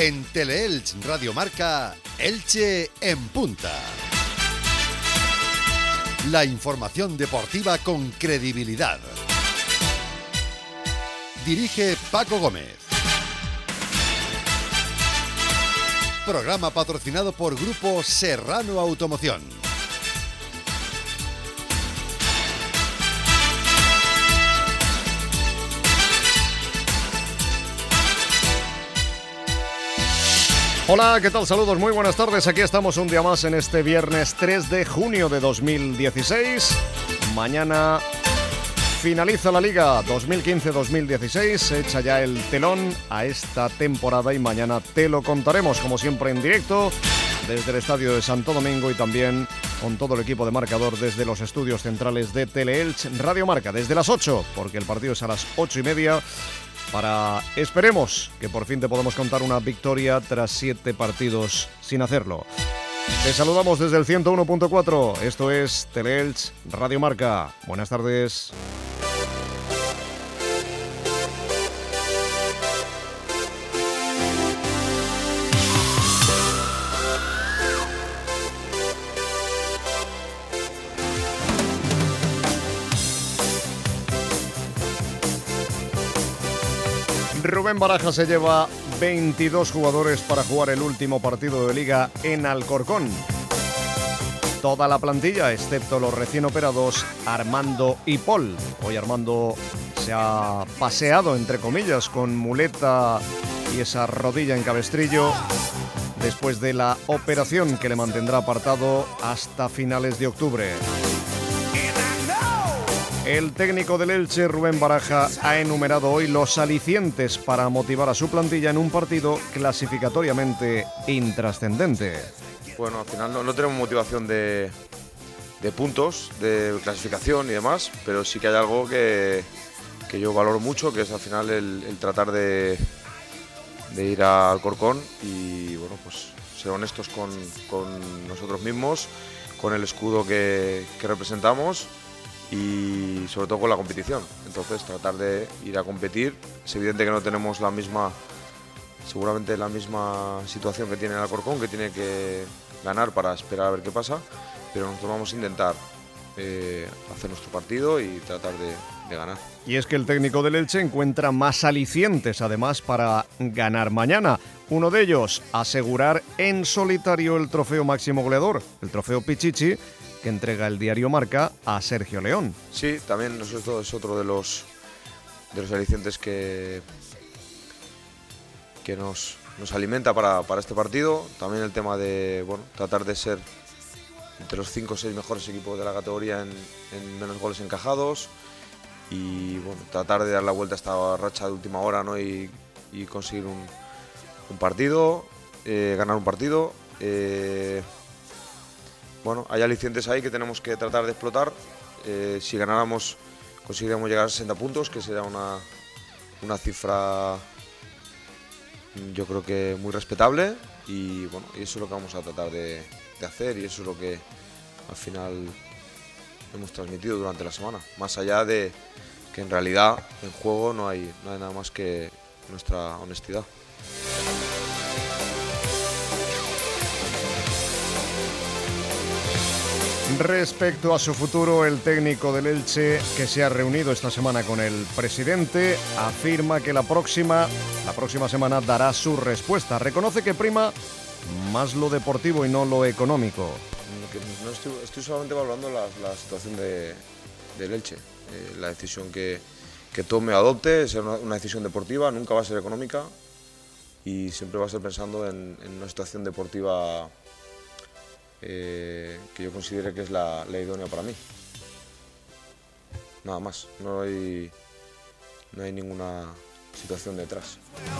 En Teleelch Radio Marca, Elche en punta. La información deportiva con credibilidad. Dirige Paco Gómez. Programa patrocinado por Grupo Serrano Automoción. Hola, ¿qué tal? Saludos, muy buenas tardes. Aquí estamos un día más en este viernes 3 de junio de 2016. Mañana finaliza la Liga 2015-2016. Se echa ya el telón a esta temporada y mañana te lo contaremos, como siempre, en directo desde el Estadio de Santo Domingo y también con todo el equipo de Marcador desde los estudios centrales de Teleelch Radio Marca, desde las 8, porque el partido es a las 8:30. Esperemos que por fin te podamos contar una victoria tras 7 partidos sin hacerlo. Te saludamos desde el 101.4. Esto es Teleelch Radio Marca. Buenas tardes. Rubén Baraja se lleva 22 jugadores para jugar el último partido de Liga en Alcorcón. Toda la plantilla, excepto los recién operados Armando y Paul. Hoy Armando se ha paseado, entre comillas, con muleta y esa rodilla en cabestrillo después de la operación que le mantendrá apartado hasta finales de octubre. El técnico del Elche, Rubén Baraja, ha enumerado hoy los alicientes para motivar a su plantilla en un partido clasificatoriamente intrascendente. Bueno, al final no tenemos motivación de puntos, de clasificación y demás, pero sí que hay algo que yo valoro mucho, que es al final el tratar de ir a Alcorcón y bueno, pues ser honestos con nosotros mismos, con el escudo que representamos y sobre todo con la competición. Entonces tratar de ir a competir. Es evidente que no tenemos seguramente la misma situación que tiene el Alcorcón, que tiene que ganar para esperar a ver qué pasa, pero nosotros vamos a intentar hacer nuestro partido y tratar de ganar. Y es que el técnico del Elche encuentra más alicientes además para ganar mañana. Uno de ellos, asegurar en solitario el trofeo máximo goleador, el trofeo Pichichi, que entrega el diario Marca a Sergio León. Sí, también eso es otro de los alicientes que nos alimenta para este partido. También el tema de tratar de ser entre los 5 o 6 mejores equipos de la categoría en menos goles encajados y tratar de dar la vuelta a esta racha de última hora, ¿no? y conseguir un partido, ganar un partido. Hay alicientes ahí que tenemos que tratar de explotar. Si ganáramos, conseguiríamos llegar a 60 puntos, que sería una cifra, yo creo que muy respetable. Y eso es lo que vamos a tratar de hacer y eso es lo que al final hemos transmitido durante la semana. Más allá de que en realidad en juego no hay nada más que nuestra honestidad. Respecto a su futuro, el técnico del Elche, que se ha reunido esta semana con el presidente, afirma que la próxima semana dará su respuesta. Reconoce que prima más lo deportivo y no lo económico. No estoy solamente valorando la situación del Elche. La decisión que tome o adopte es una decisión deportiva, nunca va a ser económica y siempre va a ser pensando en una situación deportiva que yo considere que es la idónea para mí. Nada más, no hay ninguna situación detrás.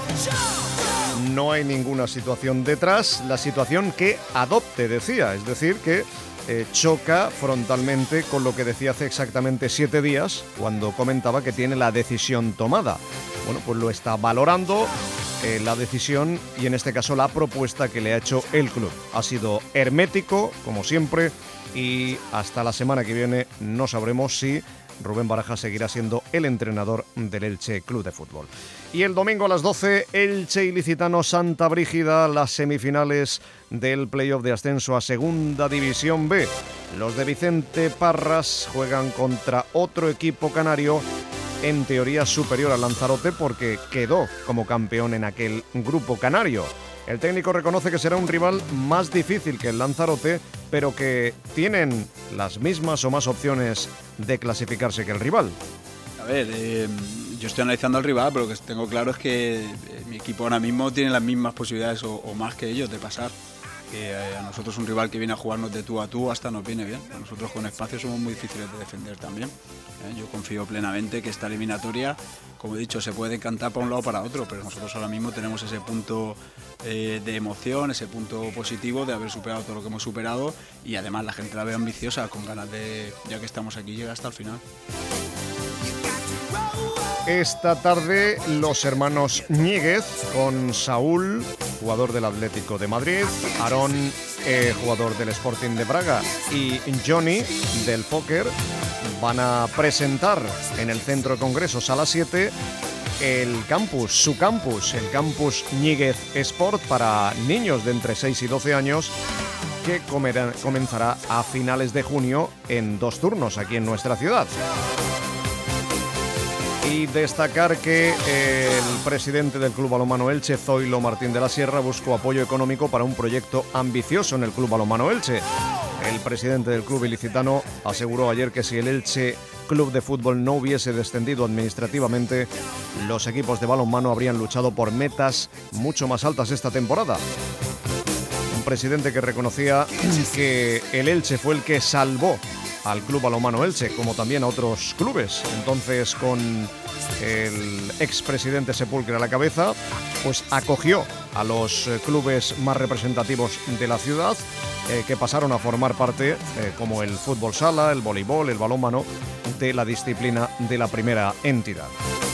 No hay ninguna situación detrás, la situación que adopte, decía, es decir, que choca frontalmente con lo que decía hace exactamente 7 días, cuando comentaba que tiene la decisión tomada. Bueno, pues lo está valorando, la decisión y en este caso la propuesta que le ha hecho el club. Ha sido hermético, como siempre, y hasta la semana que viene no sabremos si Rubén Baraja seguirá siendo el entrenador del Elche Club de Fútbol. Y el domingo a las 12, Elche Ilicitano Santa Brígida, las semifinales del playoff de ascenso a Segunda División B. Los de Vicente Parras juegan contra otro equipo canario, en teoría superior al Lanzarote, porque quedó como campeón en aquel grupo canario. El técnico reconoce que será un rival más difícil que el Lanzarote, pero que tienen las mismas o más opciones de clasificarse que el rival. A ver, yo estoy analizando al rival, pero lo que tengo claro es que mi equipo ahora mismo tiene las mismas posibilidades o más que ellos de pasar. Que a nosotros un rival que viene a jugarnos de tú a tú hasta nos viene bien. A nosotros con espacio somos muy difíciles de defender también. Yo confío plenamente que esta eliminatoria, como he dicho, se puede encantar para un lado o para otro, pero nosotros ahora mismo tenemos ese punto de emoción, ese punto positivo de haber superado todo lo que hemos superado, y además la gente la ve ambiciosa, con ganas de, ya que estamos aquí, llegar hasta el final. Esta tarde los hermanos Ñíguez con Saúl, jugador del Atlético de Madrid, Aarón, jugador del Sporting de Braga, y Johnny del póker van a presentar en el Centro de Congresos a las 7 el campus, el campus Ñíguez Sport para niños de entre 6 y 12 años, que comenzará a finales de junio en 2 turnos aquí en nuestra ciudad. Y destacar que el presidente del Club Balonmano Elche, Zoilo Martín de la Sierra, buscó apoyo económico para un proyecto ambicioso en el Club Balonmano Elche. El presidente del club ilicitano aseguró ayer que si el Elche Club de Fútbol no hubiese descendido administrativamente, los equipos de balonmano habrían luchado por metas mucho más altas esta temporada. Un presidente que reconocía que el Elche fue el que salvó al Club Balonmano Elche, como también a otros clubes. Entonces, con el expresidente Sepúlveda a la cabeza, pues acogió a los clubes más representativos de la ciudad, que pasaron a formar parte, como el fútbol sala, el voleibol, el balonmano, de la disciplina de la primera entidad.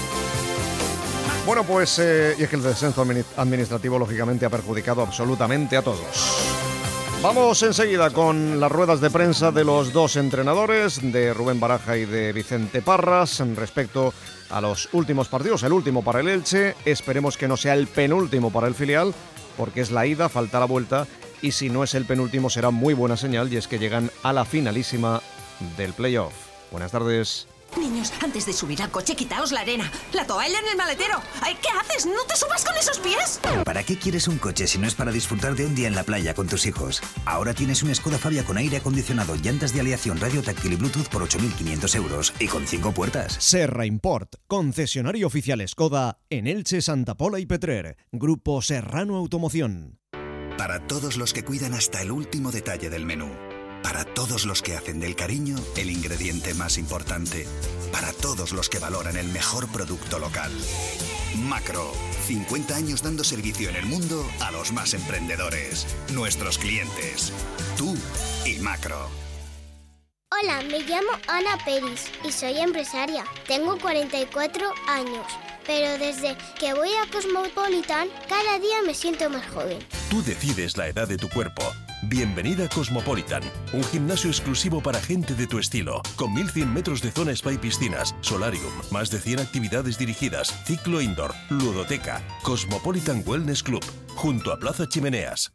Bueno, pues, y es que el descenso administrativo, lógicamente, ha perjudicado absolutamente a todos. Vamos enseguida con las ruedas de prensa de los dos entrenadores, de Rubén Baraja y de Vicente Parras, respecto a los últimos partidos. El último para el Elche, esperemos que no sea el penúltimo para el filial, porque es la ida, falta la vuelta, y si no es el penúltimo será muy buena señal, y es que llegan a la finalísima del playoff. Buenas tardes. Niños, antes de subir al coche, quitaos la arena. La toalla en el maletero. Ay, ¿qué haces? ¿No te subas con esos pies? ¿Para qué quieres un coche si no es para disfrutar de un día en la playa con tus hijos? Ahora tienes un Skoda Fabia con aire acondicionado, llantas de aleación, radio táctil y Bluetooth por 8.500 euros y con 5 puertas. Serra Import, concesionario oficial Skoda en Elche, Santa Pola y Petrer. Grupo Serrano Automoción. Para todos los que cuidan hasta el último detalle del menú. Para todos los que hacen del cariño el ingrediente más importante. Para todos los que valoran el mejor producto local. Macro, 50 años dando servicio en el mundo a los más emprendedores. Nuestros clientes. Tú y Macro. Hola, me llamo Ana Peris y soy empresaria. Tengo 44 años, pero desde que voy a Cosmopolitan, cada día me siento más joven. Tú decides la edad de tu cuerpo. Bienvenida a Cosmopolitan, un gimnasio exclusivo para gente de tu estilo, con 1.100 metros de zona spa y piscinas, solarium, más de 100 actividades dirigidas, ciclo indoor, ludoteca. Cosmopolitan Wellness Club, junto a Plaza Chimeneas.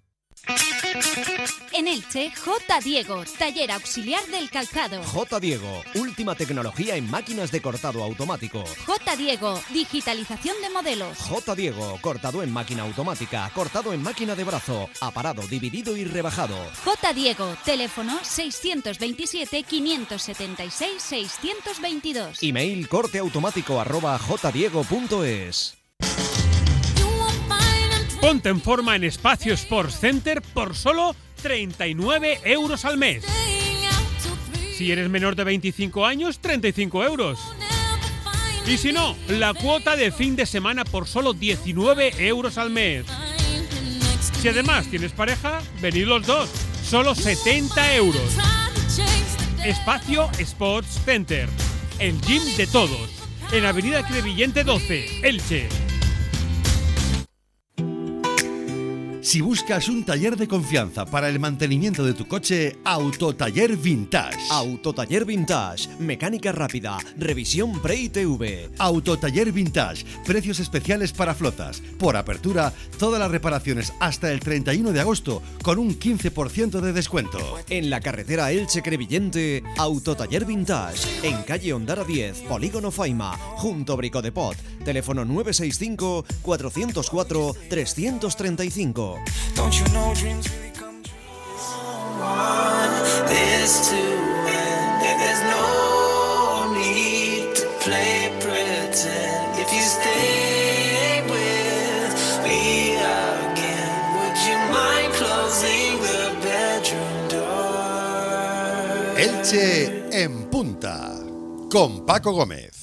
En Elche, J. Diego, taller auxiliar del calzado. J. Diego, última tecnología en máquinas de cortado automático. J. Diego, digitalización de modelos. J. Diego, cortado en máquina automática, cortado en máquina de brazo, aparado, dividido y rebajado. J. Diego, teléfono 627-576-622. Email corteautomático@jdiego.es. Ponte en forma en Espacio Sports Center por solo 39 euros al mes. Si eres menor de 25 años, 35 euros. Y si no, la cuota de fin de semana por solo 19 euros al mes. Si además tienes pareja, venid los dos, solo 70 euros. Espacio Sports Center, el gym de todos, en Avenida Crevillente 12, Elche. Si buscas un taller de confianza para el mantenimiento de tu coche, Autotaller Vintage. Autotaller Vintage, mecánica rápida, revisión pre-ITV. Autotaller Vintage, precios especiales para flotas. Por apertura, todas las reparaciones hasta el 31 de agosto con un 15% de descuento. En la carretera Elche-Crevillente, Autotaller Vintage. En calle Ondara 10, Polígono Faima, junto a Bricodepot. Teléfono 965 404 335. Don't you know dreams really come true? This to end, there's no need to play pretend. If you stay with me again, would you mind closing the bedroom door? Elche en punta, con Paco Gómez.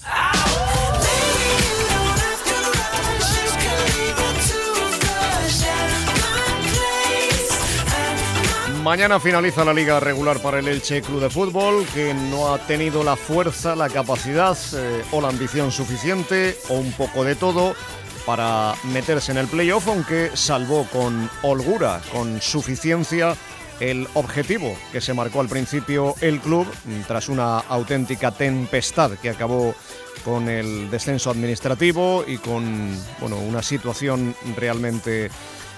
Mañana finaliza la liga regular para el Elche Club de Fútbol, que no ha tenido la fuerza, la capacidad o la ambición suficiente, o un poco de todo, para meterse en el playoff, aunque salvó con holgura, con suficiencia, el objetivo que se marcó al principio el club, tras una auténtica tempestad que acabó con el descenso administrativo y con una situación realmente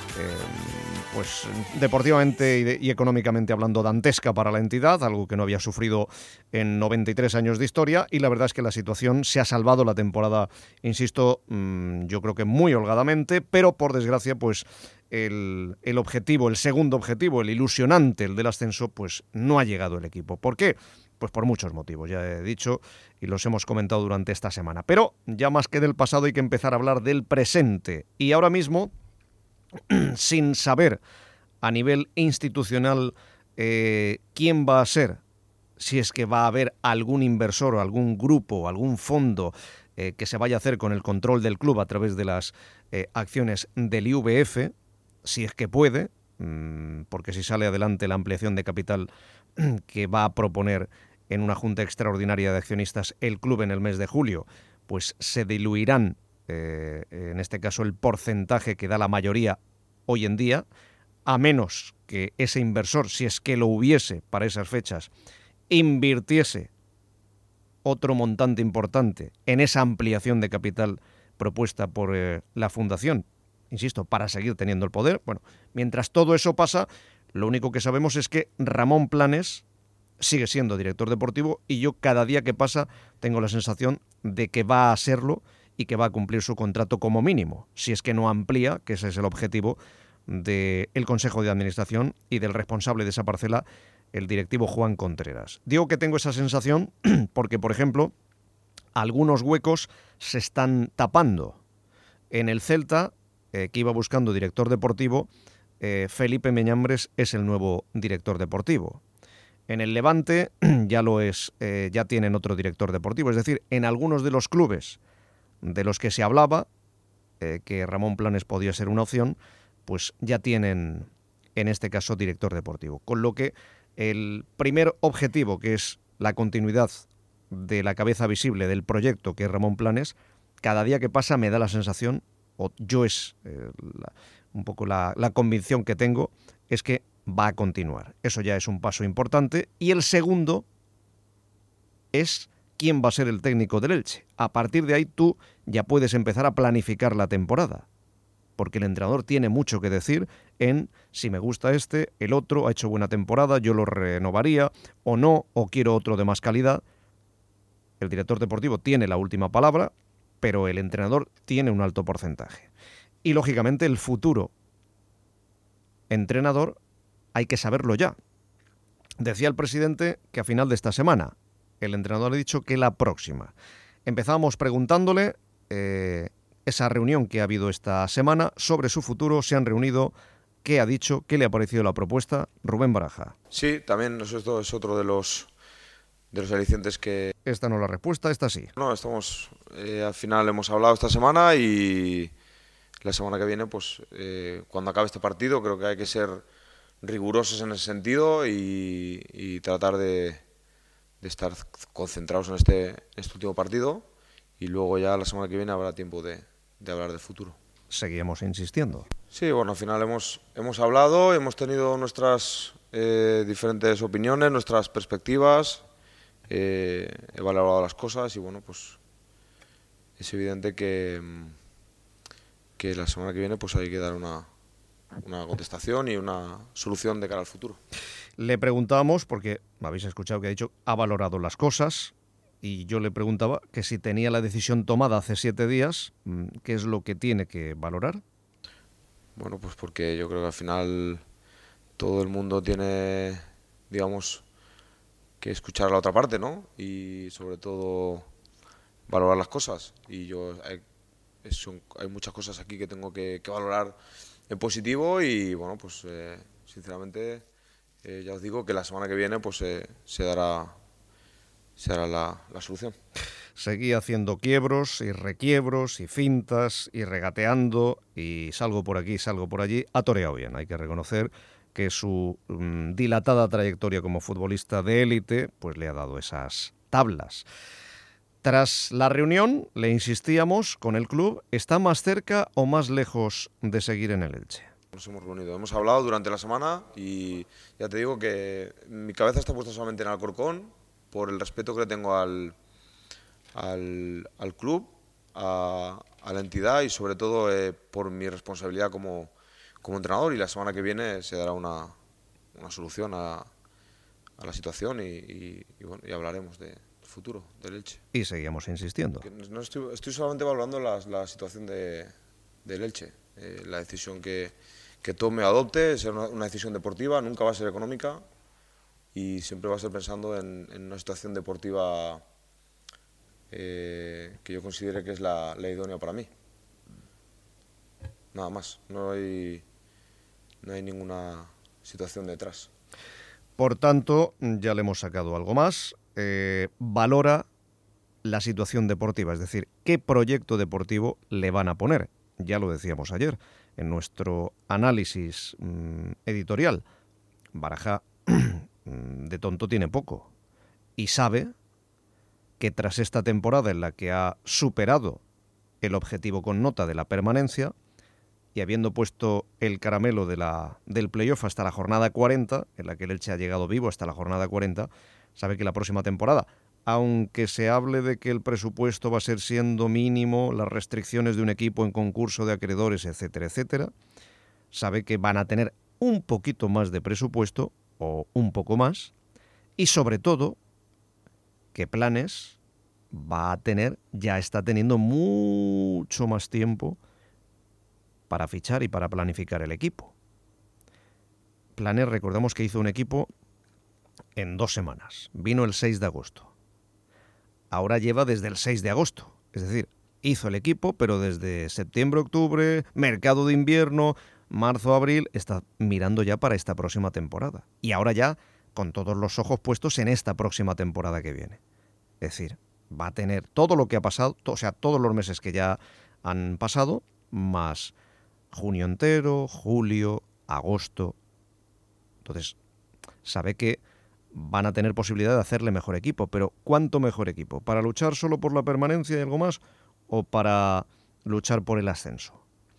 pues deportivamente y económicamente hablando dantesca para la entidad, algo que no había sufrido en 93 años de historia, y la verdad es que la situación se ha salvado la temporada, insisto, yo creo que muy holgadamente, pero por desgracia pues el objetivo, el segundo objetivo, el ilusionante, el del ascenso, pues no ha llegado el equipo. ¿Por qué? Pues por muchos motivos, ya he dicho y los hemos comentado durante esta semana, pero ya más que del pasado hay que empezar a hablar del presente, y ahora mismo, sin saber a nivel institucional quién va a ser, si es que va a haber algún inversor o algún grupo, algún fondo que se vaya a hacer con el control del club a través de las acciones del IVF, si es que puede, porque si sale adelante la ampliación de capital que va a proponer en una junta extraordinaria de accionistas el club en el mes de julio, pues se diluirán en este caso el porcentaje que da la mayoría hoy en día, a menos que ese inversor, si es que lo hubiese para esas fechas, invirtiese otro montante importante en esa ampliación de capital propuesta por la Fundación, insisto, para seguir teniendo el poder. Bueno, mientras todo eso pasa, lo único que sabemos es que Ramón Planes sigue siendo director deportivo, y yo cada día que pasa tengo la sensación de que va a serlo y que va a cumplir su contrato como mínimo, si es que no amplía, que ese es el objetivo del Consejo de Administración y del responsable de esa parcela, el directivo Juan Contreras. Digo que tengo esa sensación porque, por ejemplo, algunos huecos se están tapando. En el Celta, que iba buscando director deportivo, Felipe Meñambres es el nuevo director deportivo. En el Levante ya lo es, ya tienen otro director deportivo. Es decir, en algunos de los clubes de los que se hablaba, que Ramón Planes podía ser una opción, pues ya tienen, en este caso, director deportivo. Con lo que el primer objetivo, que es la continuidad de la cabeza visible del proyecto, que es Ramón Planes, cada día que pasa me da la sensación, o yo es un poco la convicción que tengo, es que va a continuar. Eso ya es un paso importante. Y el segundo es quién va a ser el técnico del Elche. A partir de ahí tú ya puedes empezar a planificar la temporada, porque el entrenador tiene mucho que decir en si me gusta este, el otro ha hecho buena temporada, yo lo renovaría o no, o quiero otro de más calidad. El director deportivo tiene la última palabra, pero el entrenador tiene un alto porcentaje. Y lógicamente el futuro entrenador hay que saberlo ya. Decía el presidente que a final de esta semana. El entrenador ha dicho que la próxima. Empezábamos preguntándole esa reunión que ha habido esta semana sobre su futuro. Se han reunido. ¿Qué ha dicho? ¿Qué le ha parecido la propuesta? Rubén Baraja. Sí, también esto es otro de los alicientes que... Esta no es la respuesta, esta sí. No, estamos... al final hemos hablado esta semana y la semana que viene, pues cuando acabe este partido, creo que hay que ser rigurosos en ese sentido y tratar de estar concentrados en este último partido, y luego ya la semana que viene habrá tiempo de hablar del futuro. Seguimos insistiendo. Sí, bueno, al final hemos hablado, hemos tenido nuestras diferentes opiniones, nuestras perspectivas, he valorado las cosas y bueno, pues es evidente que la semana que viene pues hay que dar una contestación y una solución de cara al futuro. Le preguntábamos, porque habéis escuchado que ha dicho, ha valorado las cosas, y yo le preguntaba que si tenía la decisión tomada hace 7 días, ¿qué es lo que tiene que valorar? Bueno, pues porque yo creo que al final todo el mundo tiene, digamos, que escuchar a la otra parte, ¿no? Y sobre todo valorar las cosas. Y yo hay muchas cosas aquí que tengo que valorar en positivo y bueno, pues sinceramente ya os digo que la semana que viene pues se dará la solución. Seguí haciendo quiebros y requiebros y fintas y regateando y salgo por aquí, salgo por allí. Ha toreado bien, hay que reconocer que su dilatada trayectoria como futbolista de élite pues le ha dado esas tablas. Tras la reunión, le insistíamos con el club, ¿está más cerca o más lejos de seguir en el Elche? Nos hemos reunido, hemos hablado durante la semana y ya te digo que mi cabeza está puesta solamente en Alcorcón por el respeto que le tengo al club, a la entidad y sobre todo por mi responsabilidad como entrenador, y la semana que viene se dará una solución a la situación y bueno, y hablaremos del futuro del Elche. Y seguimos insistiendo. No estoy solamente valorando la situación del Elche. La decisión que tome o adopte es una decisión deportiva, nunca va a ser económica y siempre va a ser pensando en una situación deportiva que yo considere que es la idónea para mí. Nada más, no hay ninguna situación detrás. Por tanto, ya le hemos sacado algo más. Valora la situación deportiva, es decir, qué proyecto deportivo le van a poner. Ya lo decíamos ayer en nuestro análisis editorial. Baraja de tonto tiene poco y sabe que tras esta temporada en la que ha superado el objetivo con nota de la permanencia y habiendo puesto el caramelo del playoff hasta la jornada 40, en la que el Elche ha llegado vivo hasta la jornada 40, sabe que la próxima temporada, aunque se hable de que el presupuesto va a ser siendo mínimo, las restricciones de un equipo en concurso de acreedores, etcétera, etcétera, sabe que van a tener un poquito más de presupuesto o un poco más y sobre todo que Planes va a tener, ya está teniendo mucho más tiempo para fichar y para planificar el equipo. Planes, recordemos que hizo un equipo en 2 semanas. Vino el 6 de agosto. Ahora lleva desde el 6 de agosto. Es decir, hizo el equipo, pero desde septiembre, octubre, mercado de invierno, marzo, abril, está mirando ya para esta próxima temporada. Y ahora ya con todos los ojos puestos en esta próxima temporada que viene. Es decir, va a tener todo lo que ha pasado, o sea, todos los meses que ya han pasado, más junio entero, julio, agosto. Entonces, sabe que van a tener posibilidad de hacerle mejor equipo, pero ¿cuánto mejor equipo? ¿Para luchar solo por la permanencia y algo más o para luchar por el ascenso?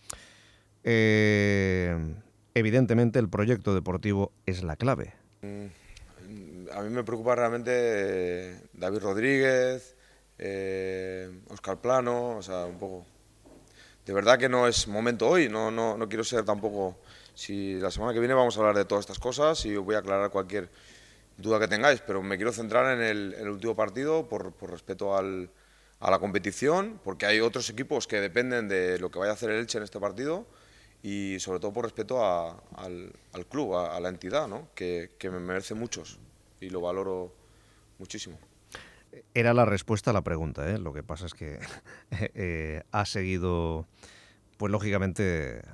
Evidentemente el proyecto deportivo es la clave. A mí me preocupa realmente David Rodríguez, Óscar Plano, o sea, un poco. De verdad que no es momento hoy, no quiero ser tampoco. Si la semana que viene vamos a hablar de todas estas cosas y os voy a aclarar cualquier duda que tengáis, pero me quiero centrar en el último partido por respeto a la competición, porque hay otros equipos que dependen de lo que vaya a hacer el Elche en este partido y sobre todo por respeto al club, a la entidad, ¿no? que me merece muchos y lo valoro muchísimo. Era la respuesta a la pregunta, ¿eh? Lo que pasa es que ha seguido, pues lógicamente,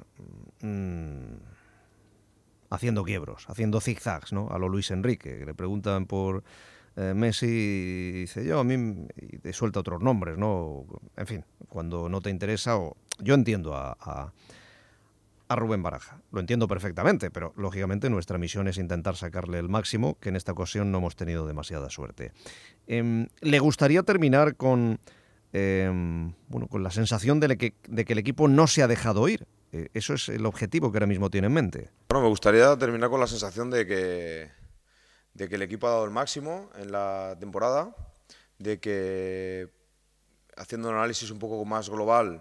haciendo quiebros, haciendo zigzags, ¿no? A lo Luis Enrique, que le preguntan por Messi y dice yo a mí, y te suelta otros nombres, ¿no? En fin, cuando no te interesa, o yo entiendo a Rubén Baraja, lo entiendo perfectamente, pero lógicamente nuestra misión es intentar sacarle el máximo, que en esta ocasión no hemos tenido demasiada suerte. ¿Le gustaría terminar con la sensación de que el equipo no se ha dejado ir Eso es el objetivo que ahora mismo tiene en mente. Bueno, me gustaría terminar con la sensación de que el equipo ha dado el máximo en la temporada, de que haciendo un análisis un poco más global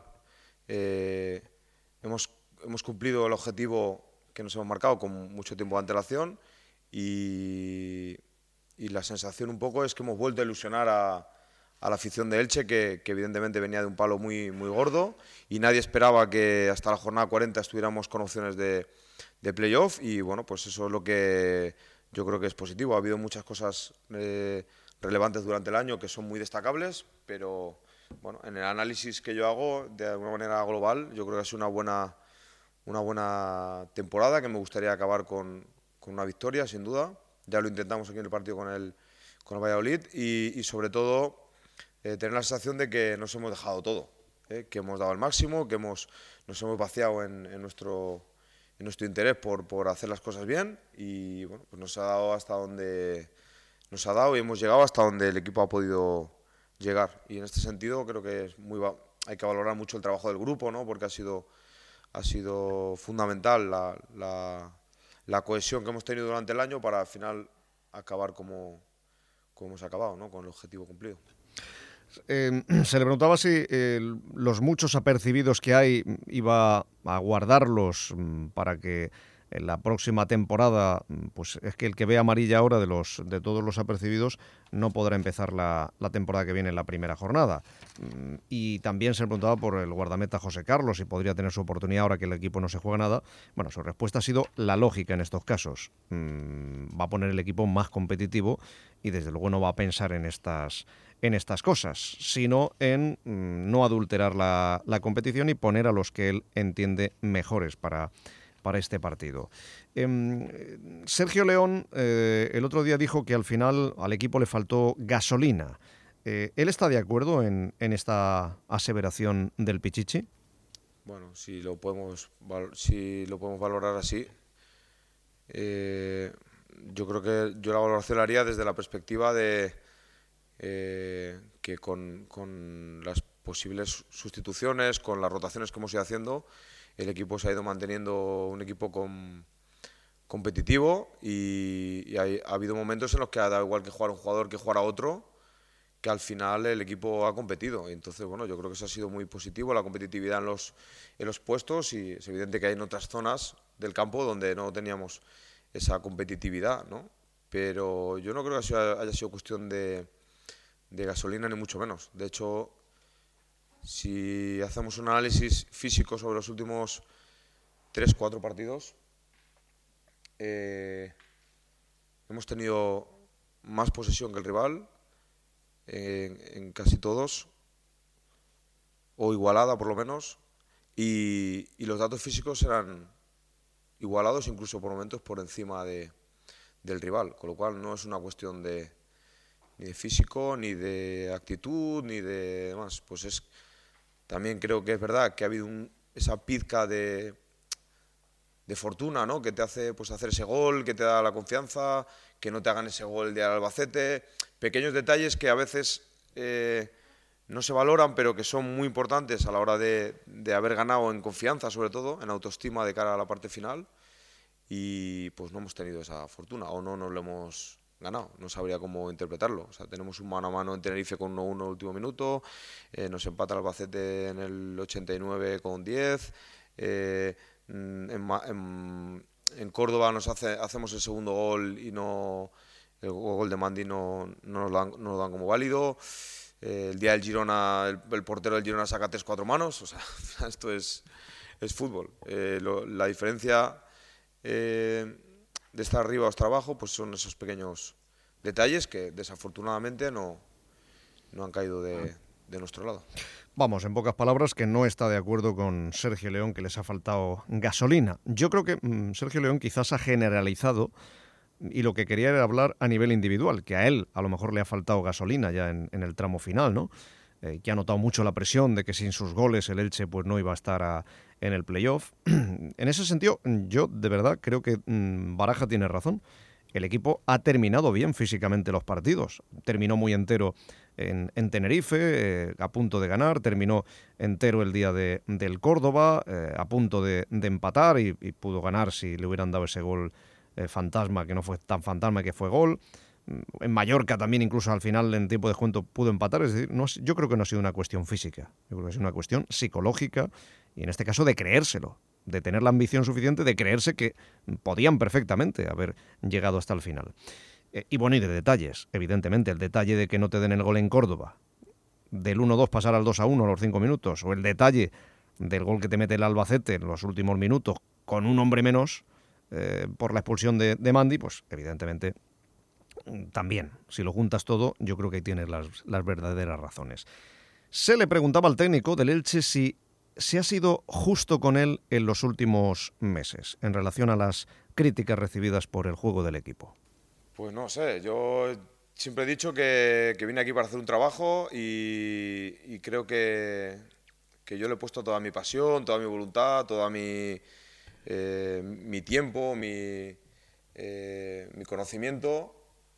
hemos cumplido el objetivo que nos hemos marcado con mucho tiempo de antelación y la sensación un poco es que hemos vuelto a ilusionar a la afición de Elche, que evidentemente venía de un palo muy, muy gordo y nadie esperaba que hasta la jornada 40 estuviéramos con opciones de playoff y bueno, pues eso es lo que yo creo que es positivo. Ha habido muchas cosas relevantes durante el año que son muy destacables, pero bueno, en el análisis que yo hago de alguna manera global, yo creo que ha sido una buena temporada que me gustaría acabar con una victoria, sin duda. Ya lo intentamos aquí en el partido con el Valladolid y sobre todo tener la sensación de que nos hemos dejado todo, que hemos dado el máximo, que nos hemos vaciado en nuestro interés por hacer las cosas bien y bueno, pues nos ha dado hasta donde nos ha dado y hemos llegado hasta donde el equipo ha podido llegar. Y en este sentido creo que hay que valorar mucho el trabajo del grupo, ¿no? Porque ha sido fundamental la cohesión que hemos tenido durante el año para al final acabar como hemos acabado, ¿no? Con el objetivo cumplido. Se le preguntaba si los muchos apercibidos que hay iba a guardarlos para que en la próxima temporada, pues es que el que ve amarilla ahora de todos los apercibidos no podrá empezar la temporada que viene en la primera jornada. Y también se le preguntaba por el guardameta José Carlos, si podría tener su oportunidad ahora que el equipo no se juega nada. Bueno, su respuesta ha sido la lógica en estos casos. Va a poner el equipo más competitivo y desde luego no va a pensar en estas cosas, sino en no adulterar la competición y poner a los que él entiende mejores para este partido. Sergio León el otro día dijo que al final al equipo le faltó gasolina. ¿Él está de acuerdo en esta aseveración del Pichichi? Bueno, si lo podemos valorar así, yo creo que yo la valoración la haría desde la perspectiva de que con las posibles sustituciones, con las rotaciones que hemos ido haciendo, el equipo se ha ido manteniendo un equipo competitivo y ha habido momentos en los que ha dado igual que jugar un jugador que jugar a otro, que al final el equipo ha competido. Y entonces, bueno, yo creo que eso ha sido muy positivo, la competitividad en los puestos, y es evidente que hay en otras zonas del campo donde no teníamos esa competitividad, ¿no? Pero yo no creo que haya sido cuestión de gasolina, ni mucho menos. De hecho, si hacemos un análisis físico sobre los últimos 3-4 partidos, hemos tenido más posesión que el rival en casi todos, o igualada por lo menos, y los datos físicos eran igualados, incluso por momentos por encima del rival, con lo cual no es una cuestión ni de físico, ni de actitud, ni de demás. Pues también creo que es verdad que ha habido esa pizca de fortuna, ¿no? Que te hace pues hacer ese gol, que te da la confianza, que no te hagan ese gol de Albacete. Pequeños detalles que a veces no se valoran, pero que son muy importantes a la hora de haber ganado en confianza, sobre todo, en autoestima de cara a la parte final. Y pues no hemos tenido esa fortuna, o no nos lo hemos ganado, no sabría cómo interpretarlo. O sea, tenemos un mano a mano en Tenerife con 1-1 el último minuto, nos empata el Albacete en el 89 con 10, en Córdoba hacemos el segundo gol y el gol de Mandi no nos lo dan como válido. El día del Girona, el portero del Girona saca 3-4 manos. O sea, esto es fútbol. La diferencia de estar arriba o estar abajo, pues son esos pequeños detalles que desafortunadamente no han caído de nuestro lado. Vamos, en pocas palabras, que no está de acuerdo con Sergio León, que les ha faltado gasolina. Yo creo que Sergio León quizás ha generalizado, y lo que quería era hablar a nivel individual, que a él a lo mejor le ha faltado gasolina ya en el tramo final, ¿no? Que ha notado mucho la presión de que sin sus goles el Elche pues no iba a estar en el playoff. En ese sentido, yo de verdad creo que Baraja tiene razón el equipo ha terminado bien físicamente los partidos. Terminó muy entero en Tenerife, a punto de ganar, terminó entero el día del Córdoba, a punto de empatar y pudo ganar si le hubieran dado ese gol fantasma, que no fue tan fantasma, que fue gol. En Mallorca también, incluso al final, en tiempo de descuento, pudo empatar. Es decir, yo creo que no ha sido una cuestión física, yo creo que es una cuestión psicológica y en este caso de creérselo, de tener la ambición suficiente de creerse que podían perfectamente haber llegado hasta el final. Y bueno, y de detalles, evidentemente, el detalle de que no te den el gol en Córdoba, del 1-2 pasar al 2-1 a los 5 minutos, o el detalle del gol que te mete el Albacete en los últimos minutos con un hombre menos por la expulsión de Mandi, pues evidentemente también, si lo juntas todo, yo creo que ahí tienes las verdaderas razones. Se le preguntaba al técnico del Elche si se ha sido justo con él en los últimos meses, en relación a las críticas recibidas por el juego del equipo. Pues no sé, yo siempre he dicho que vine aquí para hacer un trabajo y creo que yo le he puesto toda mi pasión, toda mi voluntad, toda mi tiempo, mi conocimiento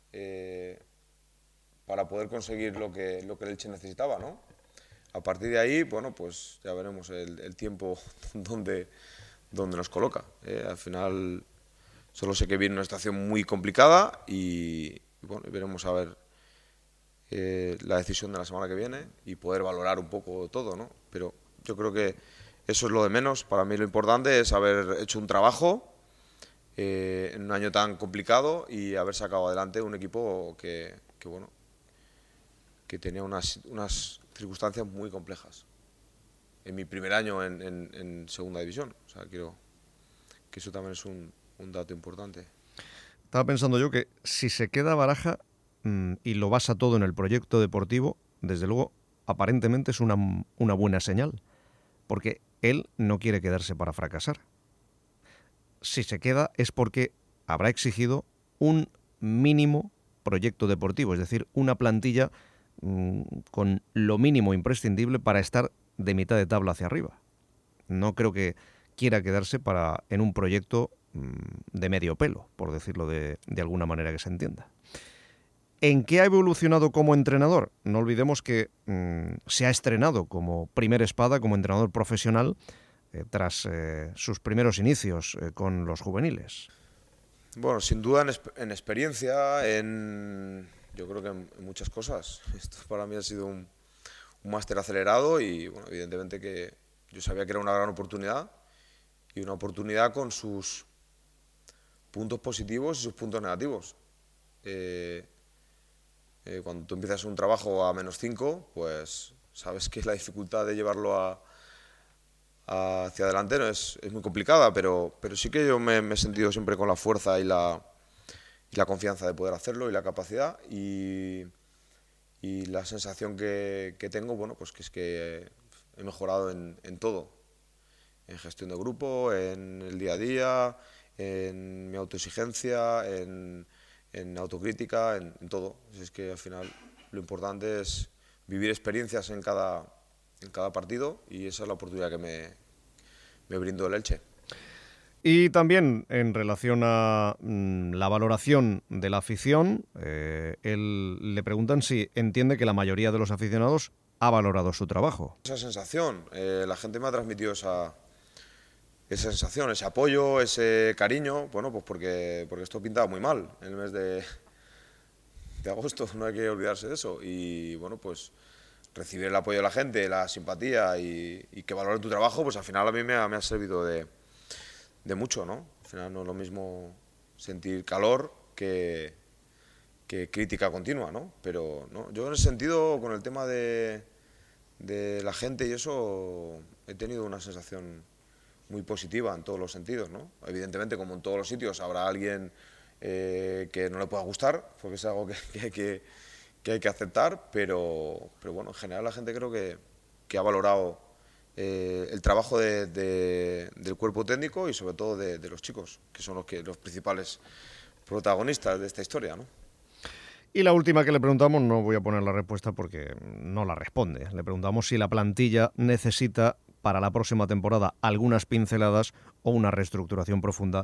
para poder conseguir lo que el Elche necesitaba, ¿no? A partir de ahí, bueno, pues ya veremos el tiempo donde nos coloca. Al final solo sé que viene una situación muy complicada y bueno, veremos a ver la decisión de la semana que viene y poder valorar un poco todo, ¿no? Pero yo creo que eso es lo de menos. Para mí lo importante es haber hecho un trabajo en un año tan complicado y haber sacado adelante un equipo que tenía unas circunstancias muy complejas. En mi primer año en segunda división. O sea, creo que eso también es un dato importante. Estaba pensando yo que si se queda Baraja y lo basa todo en el proyecto deportivo, desde luego, aparentemente es una buena señal, porque él no quiere quedarse para fracasar. Si se queda es porque habrá exigido un mínimo proyecto deportivo, es decir, una plantilla con lo mínimo imprescindible para estar de mitad de tabla hacia arriba. No creo que quiera quedarse en un proyecto de medio pelo, por decirlo de alguna manera que se entienda. ¿En qué ha evolucionado como entrenador? No olvidemos que se ha estrenado como primer espada, como entrenador profesional, tras sus primeros inicios con los juveniles. Bueno, sin duda en experiencia, yo creo que en muchas cosas. Esto para mí ha sido un máster acelerado y bueno, evidentemente que yo sabía que era una gran oportunidad y una oportunidad con sus puntos positivos y sus puntos negativos. Cuando tú empiezas un trabajo a -5, pues sabes que la dificultad de llevarlo hacia adelante no es muy complicada, pero sí que yo me he sentido siempre con la fuerza y la confianza de poder hacerlo y la capacidad y la sensación que tengo, bueno, pues que es que he mejorado en todo, en gestión de grupo, en el día a día, en mi autoexigencia, en autocrítica, en todo. Es que al final lo importante es vivir experiencias en cada partido y esa es la oportunidad que me brindó el Elche. Y también en relación a la valoración de la afición, le preguntan si entiende que la mayoría de los aficionados ha valorado su trabajo. Esa sensación, la gente me ha transmitido esa sensación, ese apoyo, ese cariño, bueno, pues porque esto pintaba muy mal en el mes de agosto, no hay que olvidarse de eso. Y bueno, pues recibir el apoyo de la gente, la simpatía y que valoren tu trabajo, pues al final a mí me ha servido de mucho, ¿no? Al final no es lo mismo sentir calor que crítica continua, ¿no? Pero no, yo en ese sentido, con el tema de la gente y eso, he tenido una sensación muy positiva en todos los sentidos, ¿no? Evidentemente, como en todos los sitios, habrá alguien que no le pueda gustar, porque es algo que hay que aceptar, pero bueno, en general la gente creo que ha valorado el trabajo del cuerpo técnico y sobre todo de los chicos, que son los principales protagonistas de esta historia, ¿no? Y la última que le preguntamos, no voy a poner la respuesta porque no la responde. Le preguntamos si la plantilla necesita para la próxima temporada algunas pinceladas o una reestructuración profunda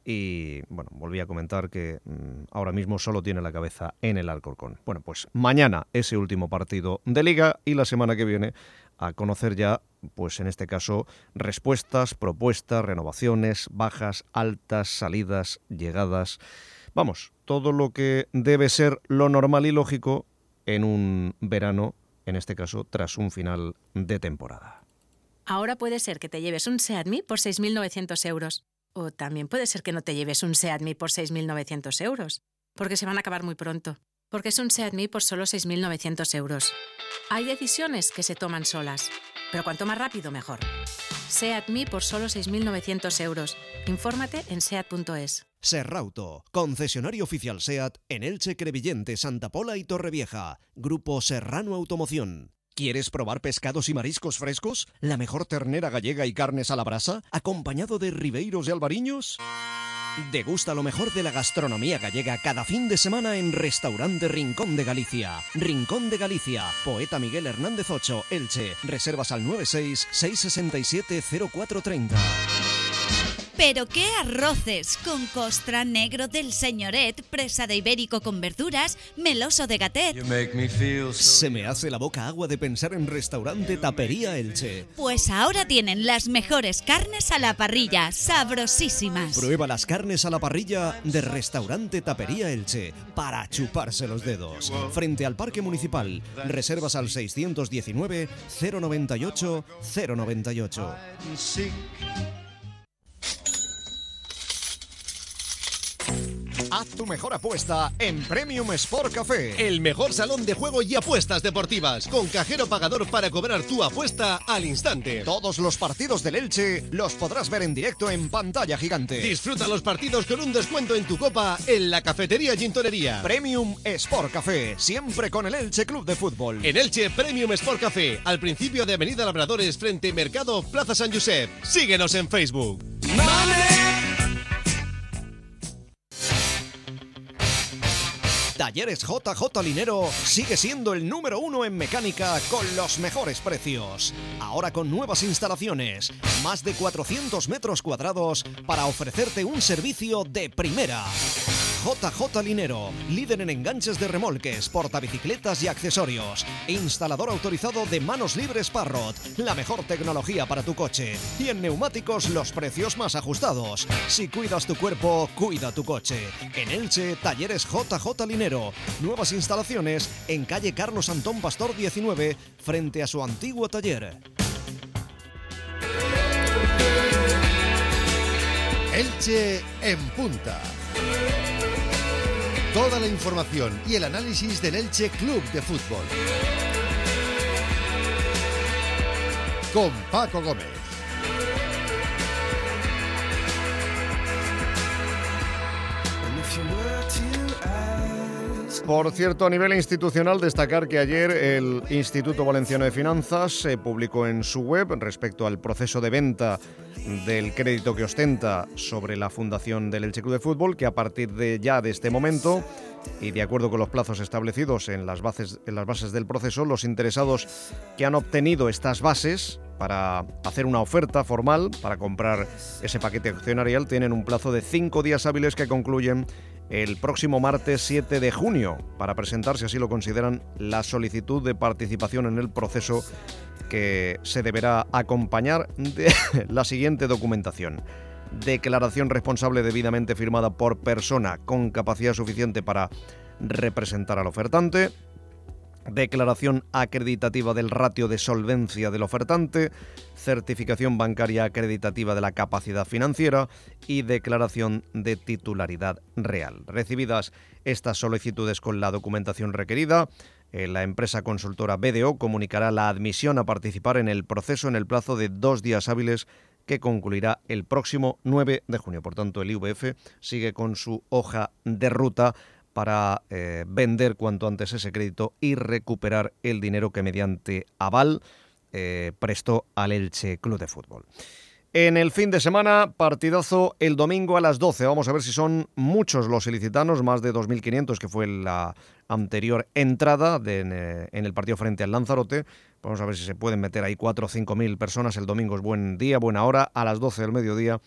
y bueno, volví a comentar que ahora mismo solo tiene la cabeza en el Alcorcón. Bueno, pues mañana ese último partido de Liga y la semana que viene a conocer ya, pues en este caso, respuestas, propuestas, renovaciones, bajas, altas, salidas, llegadas. Vamos, todo lo que debe ser lo normal y lógico en un verano, en este caso, tras un final de temporada. Ahora puede ser que te lleves un Seat Mii por 6.900 euros. O también puede ser que no te lleves un Seat Mii por 6.900 euros. Porque se van a acabar muy pronto. Porque es un Seat Mii por solo 6.900 euros. Hay decisiones que se toman solas. Pero cuanto más rápido, mejor. Seat Mii por solo 6.900 euros. Infórmate en seat.es. Serrauto, concesionario oficial SEAT en Elche, Crevillente, Santa Pola y Torrevieja. Grupo Serrano Automoción. ¿Quieres probar pescados y mariscos frescos? ¿La mejor ternera gallega y carnes a la brasa? ¿Acompañado de ribeiros y albariños? Degusta lo mejor de la gastronomía gallega cada fin de semana en Restaurante Rincón de Galicia. Rincón de Galicia, Poeta Miguel Hernández 8, Elche. Reservas al 96 667 0430. Pero qué arroces, con costra, negro del señoret, presa de ibérico con verduras, meloso de gatet. Se me hace la boca agua de pensar en Restaurante Tapería Elche. Pues ahora tienen las mejores carnes a la parrilla, sabrosísimas. Prueba las carnes a la parrilla de Restaurante Tapería Elche para chuparse los dedos. Frente al Parque Municipal, reservas al 619 098 098. Haz tu mejor apuesta en Premium Sport Café. El mejor salón de juego y apuestas deportivas, con cajero pagador para cobrar tu apuesta al instante. Todos los partidos del Elche los podrás ver en directo en pantalla gigante. Disfruta los partidos con un descuento en tu copa en la cafetería Gintonería. Premium Sport Café, siempre con el Elche Club de Fútbol. En Elche, Premium Sport Café, al principio de Avenida Labradores, frente Mercado Plaza San Josep. Síguenos en Facebook. Talleres JJ Linero sigue siendo el número 1 en mecánica con los mejores precios. Ahora con nuevas instalaciones, más de 400 metros cuadrados para ofrecerte un servicio de primera. JJ Linero, líder en enganches de remolques, portabicicletas y accesorios. Instalador autorizado de manos libres Parrot, la mejor tecnología para tu coche. Y en neumáticos los precios más ajustados. Si cuidas tu cuerpo, cuida tu coche. En Elche, Talleres JJ Linero. Nuevas instalaciones en calle Carlos Antón Pastor 19, frente a su antiguo taller. Elche en punta. Toda la información y el análisis del Elche Club de Fútbol. Con Paco Gómez. Por cierto, a nivel institucional, destacar que ayer el Instituto Valenciano de Finanzas publicó en su web respecto al proceso de venta del crédito que ostenta sobre la fundación del Elche Club de Fútbol, que a partir de este momento y de acuerdo con los plazos establecidos en las bases del proceso, los interesados que han obtenido estas bases para hacer una oferta formal para comprar ese paquete accionarial tienen un plazo de 5 días hábiles que concluyen el próximo martes 7 de junio para presentar, si así lo consideran, la solicitud de participación en el proceso, que se deberá acompañar de la siguiente documentación: declaración responsable debidamente firmada por persona con capacidad suficiente para representar al ofertante, declaración acreditativa del ratio de solvencia del ofertante, certificación bancaria acreditativa de la capacidad financiera y declaración de titularidad real. Recibidas estas solicitudes con la documentación requerida, la empresa consultora BDO comunicará la admisión a participar en el proceso en el plazo de 2 días hábiles que concluirá el próximo 9 de junio. Por tanto, el IVF sigue con su hoja de ruta para vender cuanto antes ese crédito y recuperar el dinero que mediante aval prestó al Elche Club de Fútbol. En el fin de semana, partidazo el domingo a las 12. Vamos a ver si son muchos los ilicitanos, más de 2.500, que fue la anterior entrada en el partido frente al Lanzarote. Vamos a ver si se pueden meter ahí 4 o 5.000 personas. El domingo es buen día, buena hora, a las 12 del mediodía.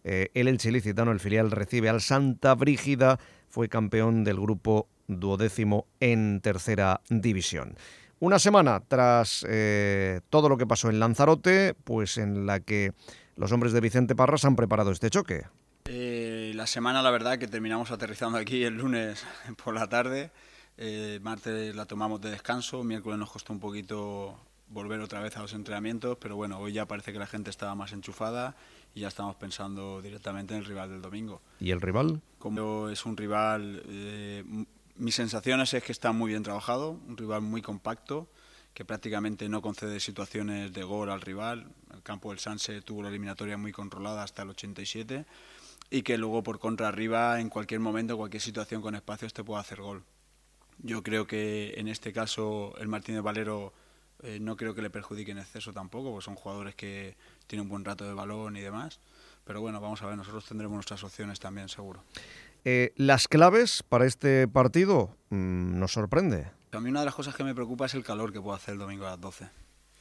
el Elche ilicitano, el filial, recibe al Santa Brígida, fue campeón del grupo 12º en tercera división. Una semana tras todo lo que pasó en Lanzarote, pues en la que los hombres de Vicente Parras han preparado este choque. La semana, la verdad, que terminamos aterrizando aquí el lunes por la tarde. Martes la tomamos de descanso, miércoles nos costó un poquito volver otra vez a los entrenamientos, pero bueno, hoy ya parece que la gente estaba más enchufada y ya estamos pensando directamente en el rival del domingo. ¿Y el rival? Como es un rival, mis sensaciones es que está muy bien trabajado, un rival muy compacto, que prácticamente no concede situaciones de gol al rival. El campo del Sanse tuvo la eliminatoria muy controlada hasta el 87 y que luego por contra arriba, en cualquier momento, cualquier situación con espacios te puede hacer gol. Yo creo que en este caso el Martínez Valero no creo que le perjudique en exceso tampoco, porque son jugadores que tienen un buen rato de balón y demás. Pero bueno, vamos a ver, nosotros tendremos nuestras opciones también, seguro. Las claves para este partido nos sorprende. A mí una de las cosas que me preocupa es el calor que puede hacer el domingo a las 12.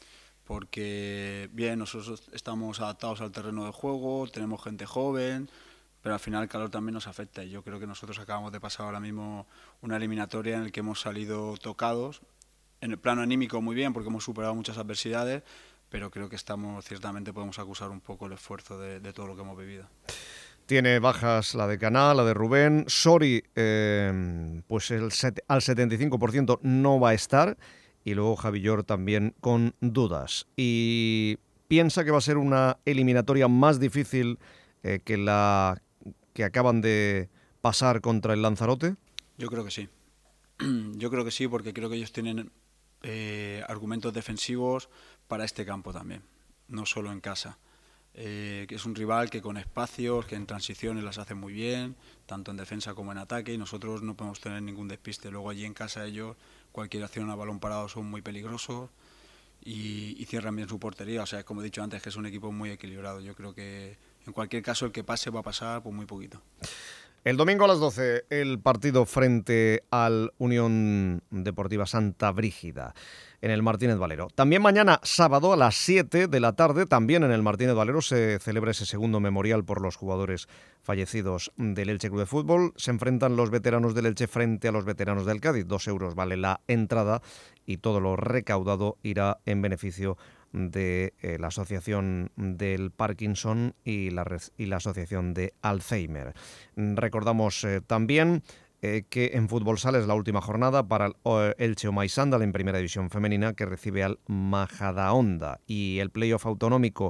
Porque, bien, nosotros estamos adaptados al terreno de juego, tenemos gente joven, pero al final el calor también nos afecta. Y yo creo que nosotros acabamos de pasar ahora mismo una eliminatoria en la que hemos salido tocados. En el plano anímico muy bien, porque hemos superado muchas adversidades, pero creo que ciertamente podemos acusar un poco el esfuerzo de todo lo que hemos vivido. Tiene bajas la de Canal, la de Rubén. Sori, pues al 75% no va a estar. Y luego Javi Llor también con dudas. ¿Y piensa que va a ser una eliminatoria más difícil que la que acaban de pasar contra el Lanzarote? Yo creo que sí. Yo creo que sí, porque creo que ellos tienen argumentos defensivos para este campo también, no solo en casa. Que es un rival que con espacios, que en transiciones las hace muy bien, tanto en defensa como en ataque, y nosotros no podemos tener ningún despiste. Luego allí en casa ellos, cualquier acción a balón parado son muy peligrosos y cierran bien su portería. O sea, como he dicho antes, que es un equipo muy equilibrado. Yo creo que en cualquier caso el que pase va a pasar por muy poquito. El domingo a las 12, el partido frente al Unión Deportiva Santa Brígida en el Martínez Valero. También mañana sábado a las 7 de la tarde, también en el Martínez Valero, se celebra ese segundo memorial por los jugadores fallecidos del Elche Club de Fútbol. Se enfrentan los veteranos del Elche frente a los veteranos del Cádiz. 2 euros vale la entrada y todo lo recaudado irá en beneficio de la Asociación del Parkinson y la Asociación de Alzheimer. Recordamos también que en Fútbol Sala es la última jornada para el Elche Omay Sandal en Primera División Femenina, que recibe al Majadahonda, y el playoff autonómico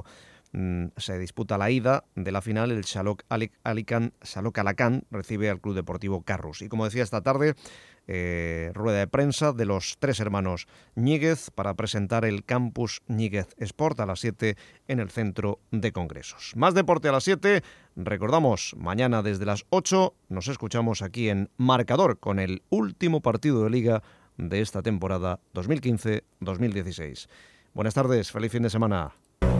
se disputa la ida de la final. El Xaloc Alacant recibe al Club Deportivo Carrus. Y como decía, esta tarde rueda de prensa de los 3 hermanos Ñíguez para presentar el Campus Ñíguez Sport a las 7 en el Centro de Congresos. Más deporte a las 7. Recordamos, mañana desde las 8 nos escuchamos aquí en Marcador con el último partido de Liga de esta temporada 2015-2016. Buenas tardes, feliz fin de semana.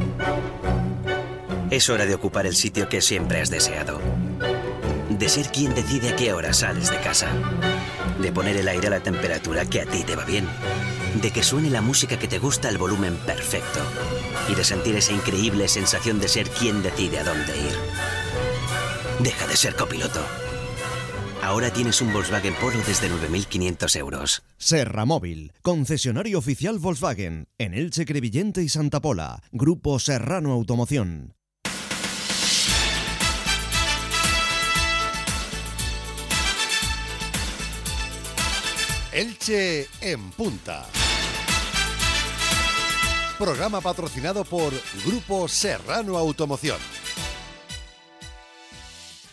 Es hora de ocupar el sitio que siempre has deseado. De ser quien decide a qué hora sales de casa. De poner el aire a la temperatura que a ti te va bien. De que suene la música que te gusta al volumen perfecto. Y de sentir esa increíble sensación de ser quien decide a dónde ir. Deja de ser copiloto. Ahora tienes un Volkswagen Polo desde 9.500 euros. Serra Móvil, concesionario oficial Volkswagen, en Elche, Crevillente y Santa Pola. Grupo Serrano Automoción. Elche en Punta. Programa patrocinado por Grupo Serrano Automoción.